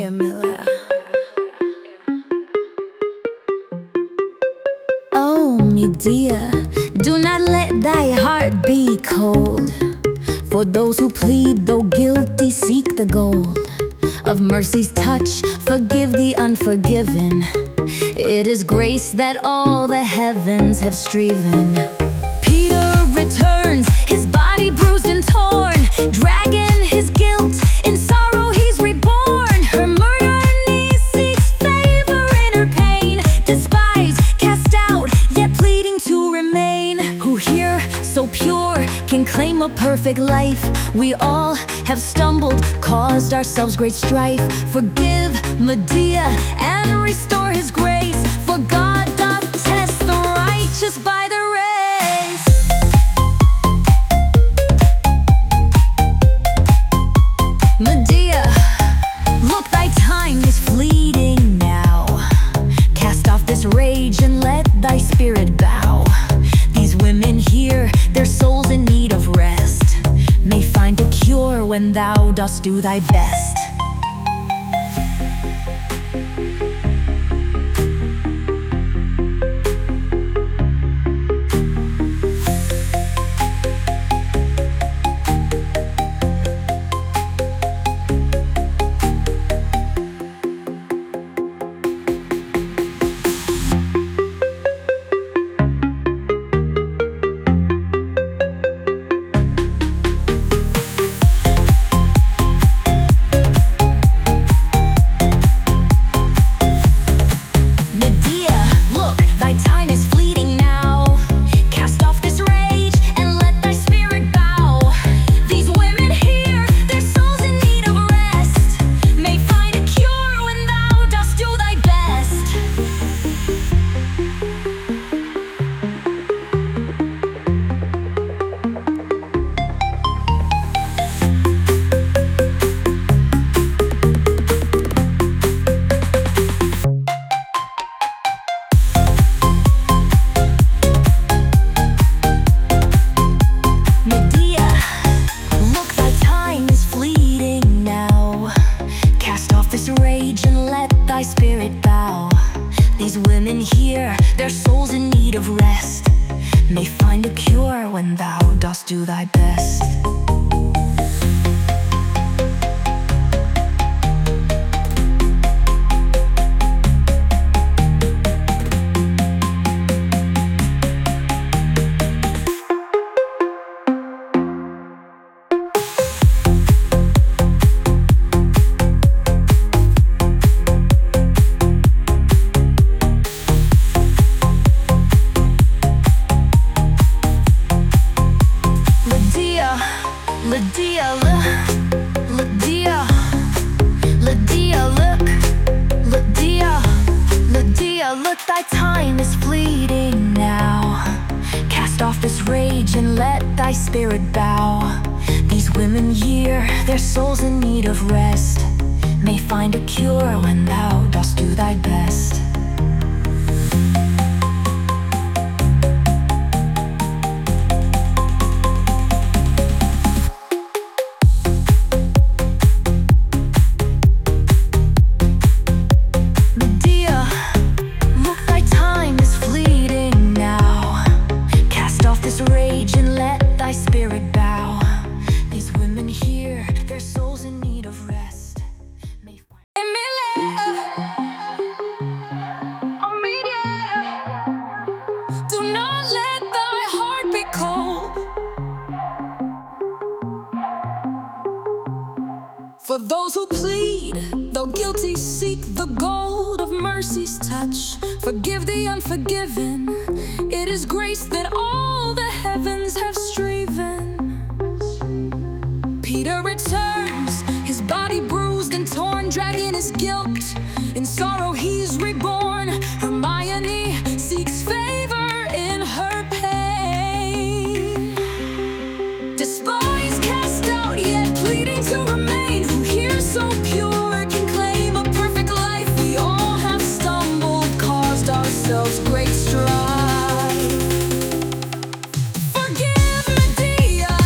Miller. Oh, Medea, do not let thy heart be cold. For those who plead, though guilty, seek the gold of mercy's touch, forgive the unforgiven. It is grace that all the heavens have striven. Peter returns, his body bruised and torn, dragging his guilt. In sorrow he's reborn. Her murderer seeks favor in her pain, despised, cast out, yet pleading to remain. Who here, so pure, can claim a perfect life? We all have stumbled, caused ourselves great strife. Forgive Medea and restore his grace, for God doth test the righteous by the race. Medea, look, thy time is fleeting now. Cast off this rage and let thy spirit bow. These women here, their souls in need of rest, may find a cure when thou dost do thy best. Thy spirit bow. These women here, their souls in need of rest, may find a cure when thou dost do thy best. Look, thy time is fleeting now. Cast off this rage and let thy spirit bow. These women here, their souls in need of rest, may find a cure when thou dost do thy best. Rage and let thy spirit bow. These women here, their souls in need of rest, may find do not let thy heart be cold. For those who plead, though guilty, seek the gold of mercy's touch. Forgive the unforgiven. It is grace that all the heavens have striven. Peter returns, his body bruised and torn, dragging his guilt. In sorrow he's reborn. Hermione seeks favor in her pain. Despised, cast out, yet pleading to remain. Who here so pure can claim a perfect life? We all have stumbled, caused ourselves great strife.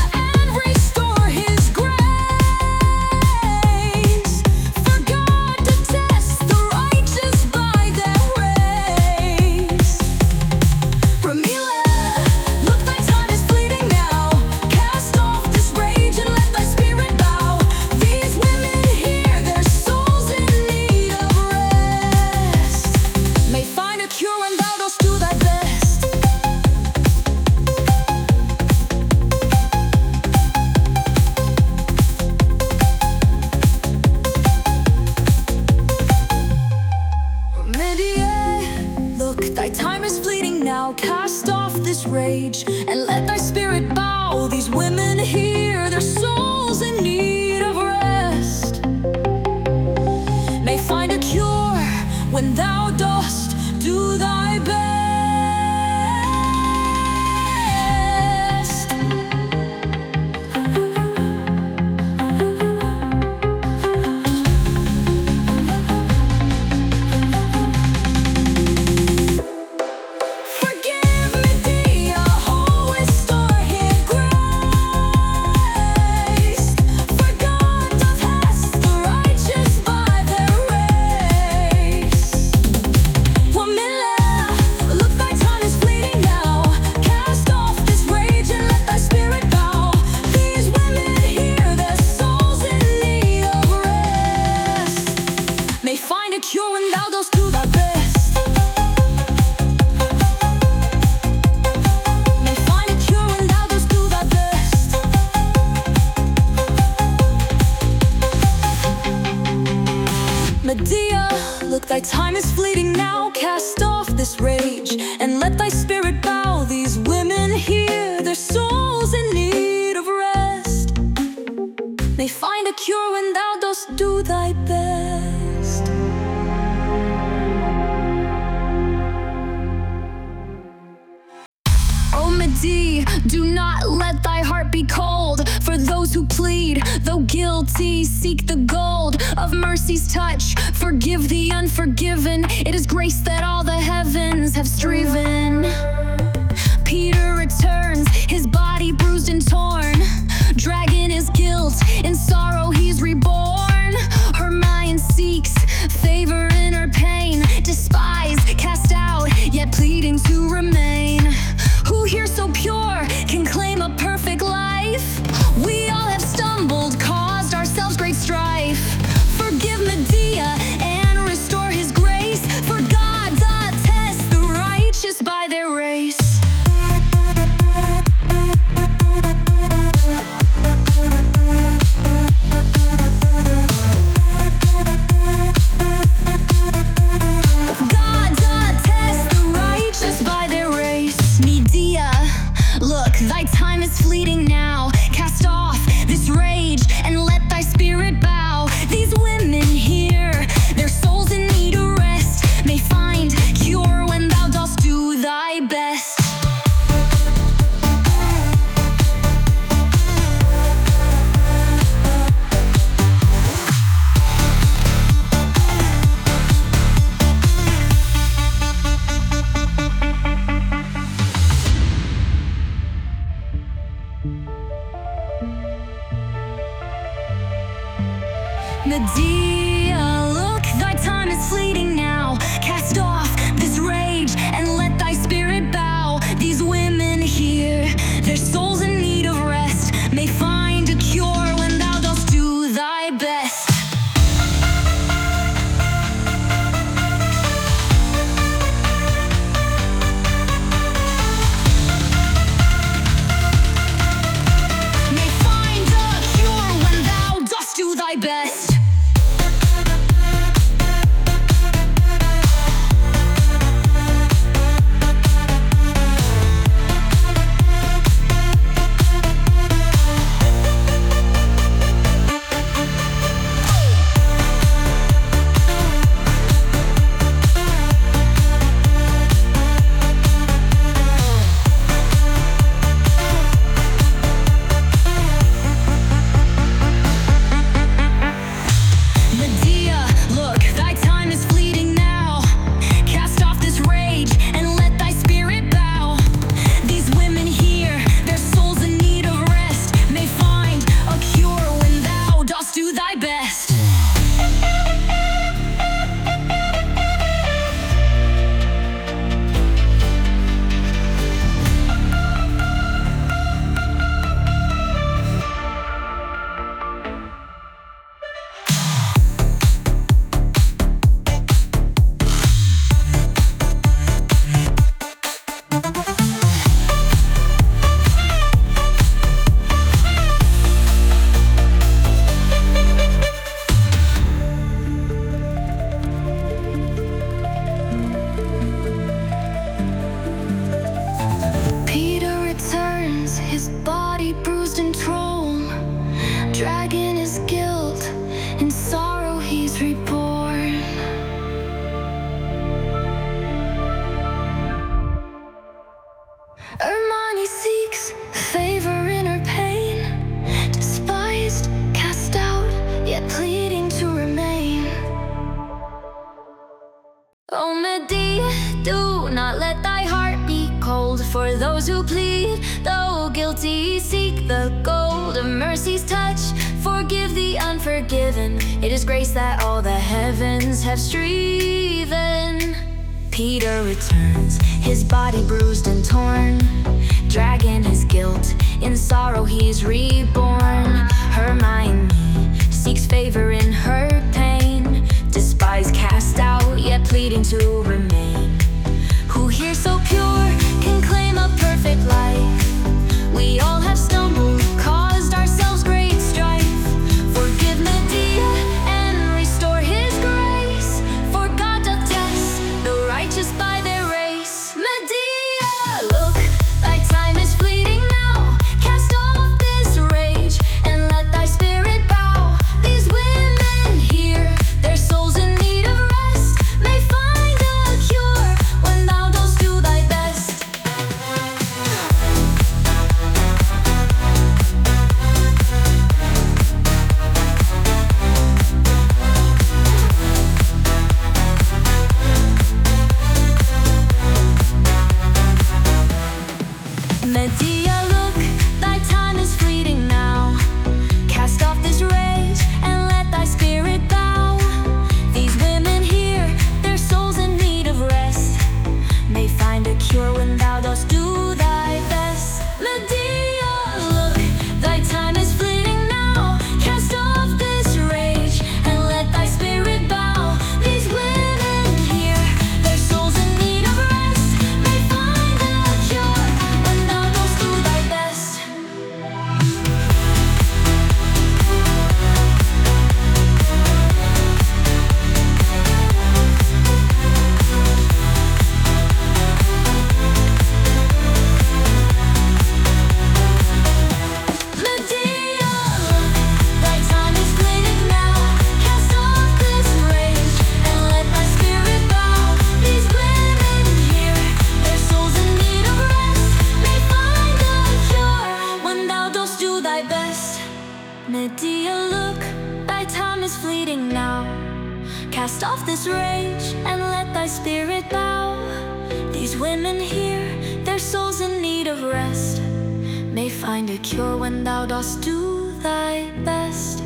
For God to now, cast off this rage, and let thy spirit bow. These women here, their souls in need of rest, may find a cure when thou dost do thy best. Cure when thou dost do thy best. May find a cure when thou dost do thy best. Medea, look, thy time is fleeting now. Cast off this rage, and let thy spirit bow. These women here, their souls in need of rest, may find a cure when thou dost do thy best. Medea, do not let thy heart be cold. For those who plead, though guilty, seek the gold of mercy's touch. Forgive the unforgiven. It is grace that all the heavens have striven. Peter returns, his body bruised and torn, dragging his guilt. In sorrow he's reborn. Hermione seeks favor in her pain, despised, cast out, yet pleading to remain. Who here so pure can claim a perfect life? We all have stumbled, caused ourselves great strife. Forgive Medea and restore his grace, for God doth test the righteous by their race. O Medea, do not let thy heart be cold. For those who plead, though guilty, seek the gold of mercy's touch. Forgive the unforgiven. It is grace that all the heavens have striven. Peter returns, his body bruised and torn, dragging his guilt. In sorrow he's reborn. Hermione seeks favor in her pain, despised, cast out, yet pleading to remain. Who here so pure can claim a perfect life? We all have stumbled, caused ourselves great strife. Forgive Medea and restore his grace, for God doth test the righteous by their race. Medea, look, thy time is fleeting now. Cast off this rage and let thy spirit bow. These women here, their souls in need of rest, may find a cure when thou dost do thy best. Medea, look, thy time is fleeting now. Cast off this rage and let thy spirit bow. These women here, their souls in need of rest, may find a cure when thou dost do thy best. Medea, look, thy time is fleeting now. Cast off this rage and let thy spirit bow. These women here, their souls in need of rest, may find a cure when thou dost do thy best. Medea, look, thy time is fleeting now. Cast off this rage and let thy spirit bow. These women here, their souls in need of rest, may find a cure when thou dost do thy best. Medea, look, thy time is fleeting now. Cast off this rage and let thy spirit bow. These women here, their souls in need of rest, may find a cure when thou dost do thy best.